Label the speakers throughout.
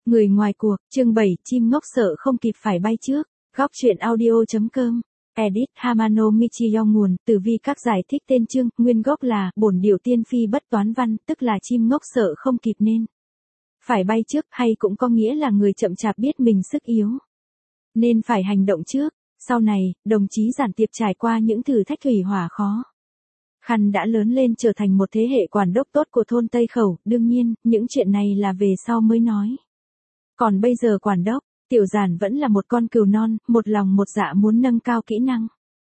Speaker 1: Người ngoài cuộc, chương 7, chim ngốc sợ không kịp phải bay trước. Góc truyện audio.com. Edit Hamano Michiyong nguồn, tử vi các giải thích tên chương, nguyên gốc là, bổn điệu tiên phi bất toán văn, tức là chim ngốc sợ không kịp nên phải bay trước, hay cũng có nghĩa là người chậm chạp biết mình sức yếu nên phải hành động trước. Sau này, đồng chí Giản Tiệp trải qua những thử thách thủy hỏa khó khăn đã lớn lên trở thành một thế hệ quản đốc tốt của thôn Tây Khẩu, đương nhiên, những chuyện này là về sau mới nói. Còn bây giờ quản đốc, Tiểu Giản vẫn là một con cừu non, một lòng một dạ muốn nâng cao kỹ năng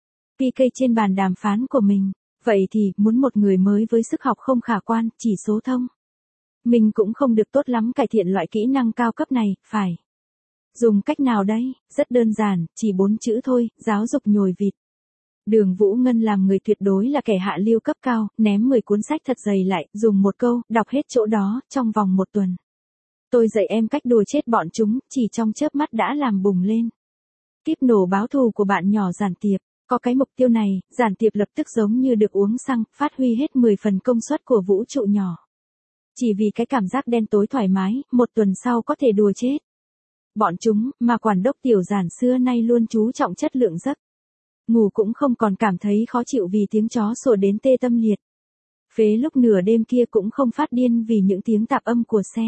Speaker 1: PK trên bàn đàm phán của mình. Vậy thì, muốn một người mới với sức học không khả quan, chỉ số thông mình cũng không được tốt lắm cải thiện loại kỹ năng cao cấp này, phải dùng cách nào đây? Rất đơn giản, chỉ 4 chữ thôi, giáo dục nhồi vịt. Đường Vũ Ngân làm người tuyệt đối là kẻ hạ lưu cấp cao, ném 10 cuốn sách thật dày lại, dùng một câu, đọc hết chỗ đó, trong vòng 1 tuần. Tôi dạy em cách đùa chết bọn chúng, chỉ trong chớp mắt đã làm bùng lên tiếp nổ báo thù của bạn nhỏ Giản Tiệp. Có cái mục tiêu này, Giản Tiệp lập tức giống như được uống xăng, phát huy hết 10 phần công suất của vũ trụ nhỏ. Chỉ vì cái cảm giác đen tối thoải mái, 1 tuần sau có thể đùa chết bọn chúng, mà quản đốc Tiểu Giản xưa nay luôn chú trọng chất lượng giấc ngủ, cũng không còn cảm thấy khó chịu vì tiếng chó sủa đến tê tâm liệt phế lúc nửa đêm kia, cũng không phát điên vì những tiếng tạp âm của xe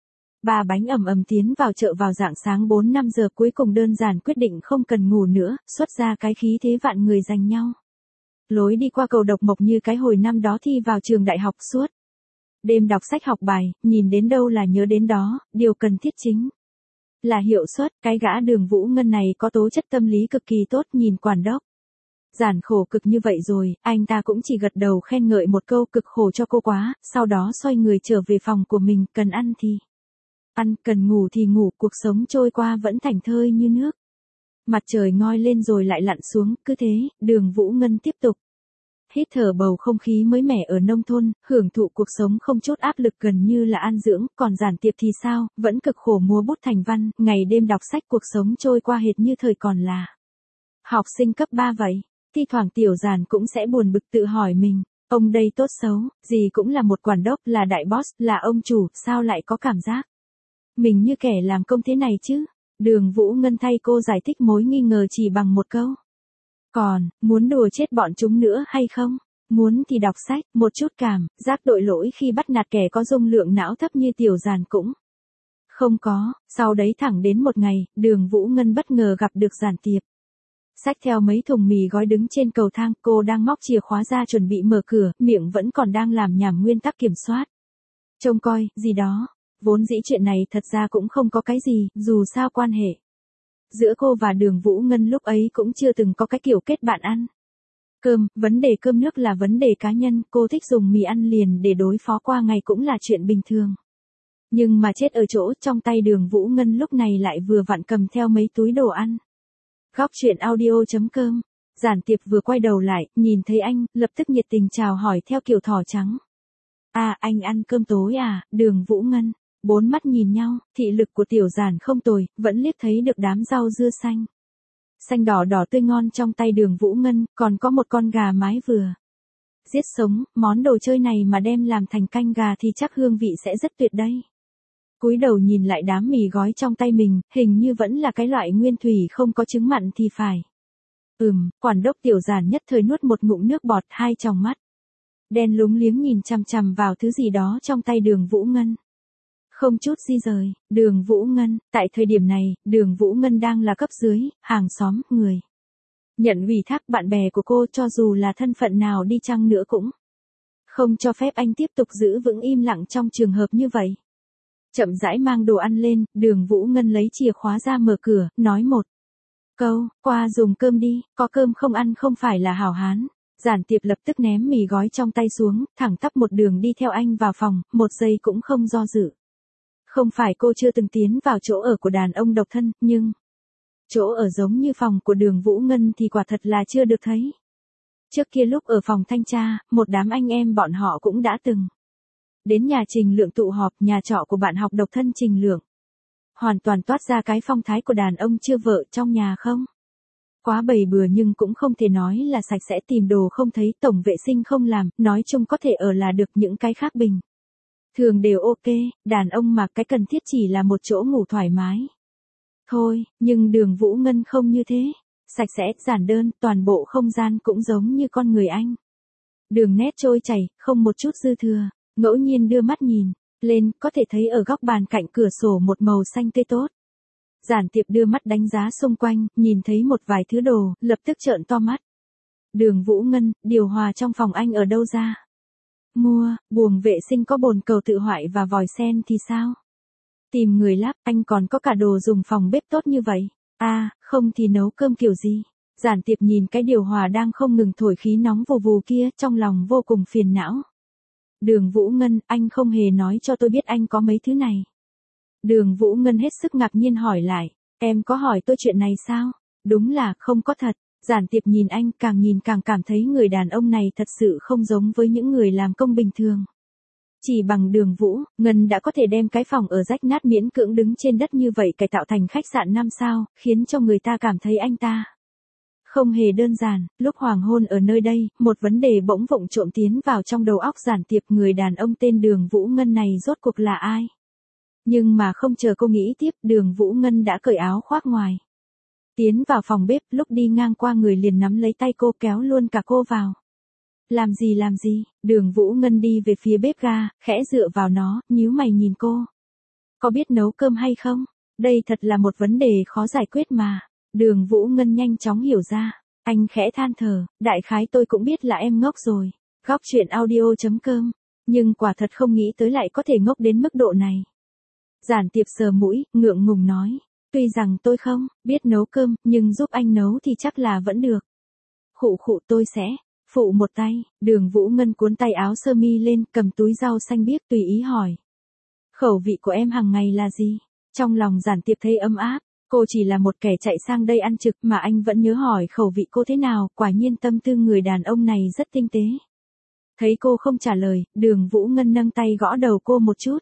Speaker 1: ba bánh ầm ầm tiến vào chợ vào rạng sáng 4-5 giờ. Cuối cùng đơn giản quyết định không cần ngủ nữa, xuất ra cái khí thế vạn người giành nhau lối đi qua cầu Độc Mộc như cái hồi năm đó thi vào trường đại học, suốt đêm đọc sách học bài, nhìn đến đâu là nhớ đến đó. Điều cần thiết chính là hiệu suất. Cái gã Đường Vũ Ngân này có tố chất tâm lý cực kỳ tốt, nhìn quản đốc Giản khổ cực như vậy rồi, anh ta cũng chỉ gật đầu khen ngợi một câu, cực khổ cho cô quá, sau đó xoay người trở về phòng của mình. Cần ăn thì ăn, cần ngủ thì ngủ, cuộc sống trôi qua vẫn thảnh thơi như nước. Mặt trời ngoi lên rồi lại lặn xuống, cứ thế, Đường Vũ Ngân tiếp tục hít thở bầu không khí mới mẻ ở nông thôn, hưởng thụ cuộc sống không chút áp lực, gần như là an dưỡng. Còn Giản Tiệp thì sao, vẫn cực khổ múa bút thành văn, ngày đêm đọc sách, cuộc sống trôi qua hệt như thời còn là học sinh cấp 3 vậy. Thi thoảng Tiểu Giản cũng sẽ buồn bực tự hỏi mình, ông đây tốt xấu gì cũng là một quản đốc, là đại boss, là ông chủ, sao lại có cảm giác mình như kẻ làm công thế này chứ? Đường Vũ Ngân thay cô giải thích mối nghi ngờ chỉ bằng một câu. Còn, muốn đùa chết bọn chúng nữa hay không? Muốn thì đọc sách, một chút cảm giác tội lỗi khi bắt nạt kẻ có dung lượng não thấp như Tiểu Giản cũng không có. Sau đấy thẳng đến một ngày, Đường Vũ Ngân bất ngờ gặp được Giản Tiệp. Xách theo mấy thùng mì gói đứng trên cầu thang, cô đang móc chìa khóa ra chuẩn bị mở cửa, miệng vẫn còn đang làm nhảm nguyên tắc kiểm soát trông coi, gì đó. Vốn dĩ chuyện này thật ra cũng không có cái gì, dù sao quan hệ giữa cô và Đường Vũ Ngân lúc ấy cũng chưa từng có cái kiểu kết bạn ăn cơm. Vấn đề cơm nước là vấn đề cá nhân, cô thích dùng mì ăn liền để đối phó qua ngày cũng là chuyện bình thường. Nhưng mà chết ở chỗ, trong tay Đường Vũ Ngân lúc này lại vừa vặn cầm theo mấy túi đồ ăn. Góc truyện audio.com. Giản Tiệp vừa quay đầu lại, nhìn thấy anh, lập tức nhiệt tình chào hỏi theo kiểu thỏ trắng. À, anh ăn cơm tối à? Đường Vũ Ngân 4 mắt nhìn nhau, thị lực của Tiểu Giản không tồi, vẫn liếc thấy được đám rau dưa xanh đỏ đỏ tươi ngon trong tay Đường Vũ Ngân, còn có một con gà mái vừa giết sống. Món đồ chơi này mà đem làm thành canh gà thì chắc hương vị sẽ rất tuyệt đấy. Cúi đầu nhìn lại đám mì gói trong tay mình, hình như vẫn là cái loại nguyên thủy không có trứng mặn thì phải. Quản đốc Tiểu Giản nhất thời nuốt một ngụm nước bọt, hai tròng mắt đen lúng liếng nhìn chằm chằm vào thứ gì đó trong tay Đường Vũ Ngân. Không chút di rời. Đường Vũ Ngân, tại thời điểm này, Đường Vũ Ngân đang là cấp dưới, hàng xóm, người nhận ủy thác. Bạn bè của cô cho dù là thân phận nào đi chăng nữa cũng không cho phép anh tiếp tục giữ vững im lặng trong trường hợp như vậy. Chậm rãi mang đồ ăn lên, Đường Vũ Ngân lấy chìa khóa ra mở cửa, nói một câu, qua dùng cơm đi, có cơm không ăn không phải là hảo hán. Giản Tiệp lập tức ném mì gói trong tay xuống, thẳng tắp một đường đi theo anh vào phòng, một giây cũng không do dự. Không phải cô chưa từng tiến vào chỗ ở của đàn ông độc thân, nhưng chỗ ở giống như phòng của Đường Vũ Ngân thì quả thật là chưa được thấy. Trước kia lúc ở phòng thanh tra, một đám anh em bọn họ cũng đã từng đến nhà Trình Lượng tụ họp. Nhà trọ của bạn học độc thân Trình Lượng hoàn toàn toát ra cái phong thái của đàn ông chưa vợ trong nhà không quá bầy bừa, nhưng cũng không thể nói là sạch sẽ, tìm đồ không thấy, tổng vệ sinh không làm, nói chung có thể ở là được. Những cái khác bình Thường đều ok, đàn ông mà cái cần thiết chỉ là một chỗ ngủ thoải mái. Thôi, nhưng Đường Vũ Ngân không như thế. Sạch sẽ, giản đơn, toàn bộ không gian cũng giống như con người anh. Đường nét trôi chảy, không một chút dư thừa, ngẫu nhiên đưa mắt nhìn lên, có thể thấy ở góc bàn cạnh cửa sổ một màu xanh tươi tốt. Giản Tiệp đưa mắt đánh giá xung quanh, nhìn thấy một vài thứ đồ, lập tức trợn to mắt. Đường Vũ Ngân, điều hòa trong phòng anh ở đâu ra? Mua, buồng vệ sinh có bồn cầu tự hoại và vòi sen thì sao? Tìm người lắp, anh còn có cả đồ dùng phòng bếp tốt như vậy. À, không thì nấu cơm kiểu gì? Giản Tiệp nhìn cái điều hòa đang không ngừng thổi khí nóng vù vù kia, trong lòng vô cùng phiền não. Đường Vũ Ngân, anh không hề nói cho tôi biết anh có mấy thứ này. Đường Vũ Ngân hết sức ngạc nhiên hỏi lại, em có hỏi tôi chuyện này sao? Đúng là không có thật. Giản Tiệp nhìn anh, càng nhìn càng cảm thấy người đàn ông này thật sự không giống với những người làm công bình thường. Chỉ bằng Đường Vũ Ngân đã có thể đem cái phòng ở rách nát miễn cưỡng đứng trên đất như vậy cải tạo thành khách sạn 5 sao, khiến cho người ta cảm thấy anh ta không hề đơn giản. Lúc hoàng hôn ở nơi đây, một vấn đề bỗng vụng trộm tiến vào trong đầu óc Giản Tiệp, người đàn ông tên Đường Vũ Ngân này rốt cuộc là ai? Nhưng mà không chờ cô nghĩ tiếp, Đường Vũ Ngân đã cởi áo khoác ngoài. Tiến vào phòng bếp, lúc đi ngang qua người liền nắm lấy tay cô kéo luôn cả cô vào. Làm gì? Đường Vũ Ngân đi về phía bếp ga, khẽ dựa vào nó, nhíu mày nhìn cô. Có biết nấu cơm hay không? Đây thật là một vấn đề khó giải quyết mà. Đường Vũ Ngân nhanh chóng hiểu ra. Anh khẽ than thở, đại khái tôi cũng biết là em ngốc rồi. Góc chuyện audio.com. Nhưng quả thật không nghĩ tới lại có thể ngốc đến mức độ này. Giản Tiệp sờ mũi, ngượng ngùng nói. Tuy rằng tôi không biết nấu cơm, nhưng giúp anh nấu thì chắc là vẫn được. Khụ tôi sẽ phụ một tay. Đường Vũ Ngân cuốn tay áo sơ mi lên, cầm túi rau xanh biếc tùy ý hỏi. Khẩu vị của em hàng ngày là gì? Trong lòng Giản Tiệp thấy ấm áp. Cô chỉ là một kẻ chạy sang đây ăn trực mà anh vẫn nhớ hỏi khẩu vị cô thế nào, quả nhiên tâm tư người đàn ông này rất tinh tế. Thấy cô không trả lời, Đường Vũ Ngân nâng tay gõ đầu cô một chút.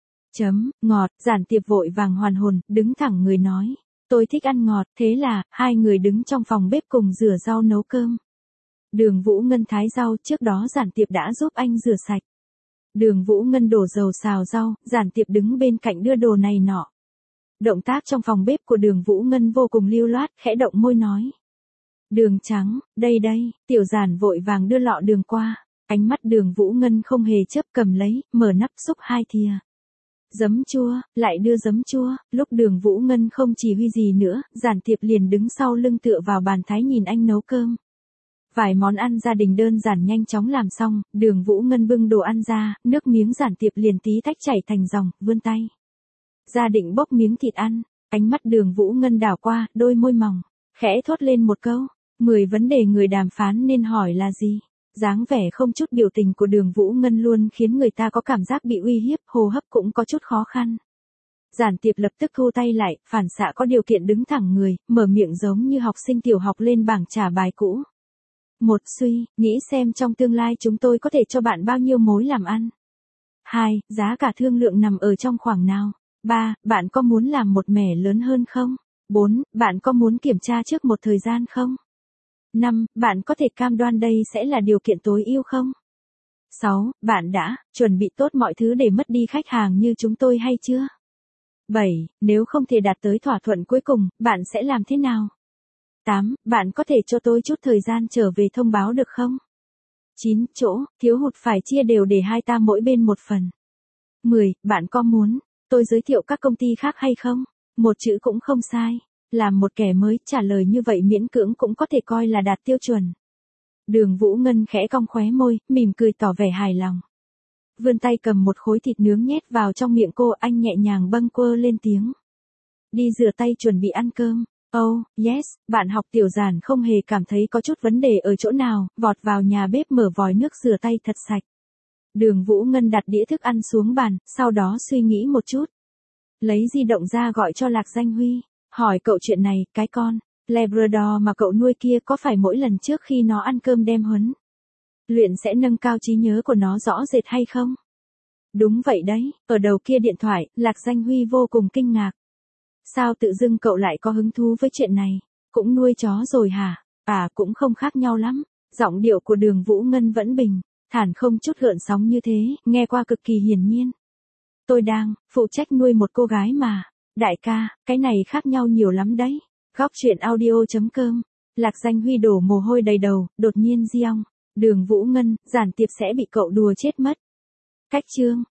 Speaker 1: Ngọt. Giản Tiệp vội vàng hoàn hồn, đứng thẳng người nói. Tôi thích ăn ngọt, thế là, hai người đứng trong phòng bếp cùng rửa rau nấu cơm. Đường Vũ Ngân thái rau, trước đó Giản Tiệp đã giúp anh rửa sạch. Đường Vũ Ngân đổ dầu xào rau, Giản Tiệp đứng bên cạnh đưa đồ này nọ. Động tác trong phòng bếp của Đường Vũ Ngân vô cùng lưu loát, khẽ động môi nói. Đường trắng, đây, Tiểu Giản vội vàng đưa lọ đường qua. Ánh mắt Đường Vũ Ngân không hề chấp, cầm lấy, mở nắp xúc 2 thìa. Giấm chua, lại đưa giấm chua. Lúc Đường Vũ Ngân không chỉ huy gì nữa, Giản Tiệp liền đứng sau lưng tựa vào bàn thái nhìn anh nấu cơm. Vài món ăn gia đình đơn giản nhanh chóng làm xong, Đường Vũ Ngân bưng đồ ăn ra, nước miếng Giản Tiệp liền tí tách chảy thành dòng, vươn tay. Gia định bốc miếng thịt ăn, ánh mắt Đường Vũ Ngân đảo qua, đôi môi mỏng, khẽ thốt lên một câu. 10 vấn đề người đàm phán nên hỏi là gì? Dáng vẻ không chút biểu tình của Đường Vũ Ngân luôn khiến người ta có cảm giác bị uy hiếp, hô hấp cũng có chút khó khăn. Giản Tiệp lập tức thu tay lại, phản xạ có điều kiện đứng thẳng người, mở miệng giống như học sinh tiểu học lên bảng trả bài cũ. 1. Nghĩ xem trong tương lai chúng tôi có thể cho bạn bao nhiêu mối làm ăn. 2. Giá cả thương lượng nằm ở trong khoảng nào. 3. Bạn có muốn làm một mẻ lớn hơn không? 4. Bạn có muốn kiểm tra trước một thời gian không? 5. Bạn có thể cam đoan đây sẽ là điều kiện tối ưu không? 6. Bạn đã chuẩn bị tốt mọi thứ để mất đi khách hàng như chúng tôi hay chưa? 7. Nếu không thể đạt tới thỏa thuận cuối cùng, bạn sẽ làm thế nào? 8. Bạn có thể cho tôi chút thời gian trở về thông báo được không? 9. Chỗ thiếu hụt phải chia đều để hai ta mỗi bên một phần. 10. Bạn có muốn tôi giới thiệu các công ty khác hay không? Một chữ cũng không sai. Làm một kẻ mới, trả lời như vậy miễn cưỡng cũng có thể coi là đạt tiêu chuẩn. Đường Vũ Ngân khẽ cong khóe môi, mỉm cười tỏ vẻ hài lòng. Vươn tay cầm một khối thịt nướng nhét vào trong miệng cô, anh nhẹ nhàng bâng quơ lên tiếng. Đi rửa tay chuẩn bị ăn cơm. Oh, yes, bạn học Tiểu Giản không hề cảm thấy có chút vấn đề ở chỗ nào, vọt vào nhà bếp mở vòi nước rửa tay thật sạch. Đường Vũ Ngân đặt đĩa thức ăn xuống bàn, sau đó suy nghĩ một chút. Lấy di động ra gọi cho Lạc Danh Huy, hỏi cậu chuyện này, cái con Labrador mà cậu nuôi kia có phải mỗi lần trước khi nó ăn cơm đem huấn luyện sẽ nâng cao trí nhớ của nó rõ rệt hay không? Đúng vậy đấy, ở đầu kia điện thoại, Lạc Danh Huy vô cùng kinh ngạc. Sao tự dưng cậu lại có hứng thú với chuyện này? Cũng nuôi chó rồi hả? À, cũng không khác nhau lắm. Giọng điệu của Đường Vũ Ngân vẫn bình thản không chút gợn sóng như thế, nghe qua cực kỳ hiển nhiên. Tôi đang phụ trách nuôi một cô gái mà. Đại ca, cái này khác nhau nhiều lắm đấy. Góc truyện audio.com. Lạc Danh Huy đổ mồ hôi đầy đầu, đột nhiên Giong. Đường Vũ Ngân, giản tiệp sẽ bị cậu đùa chết mất. Cách chương.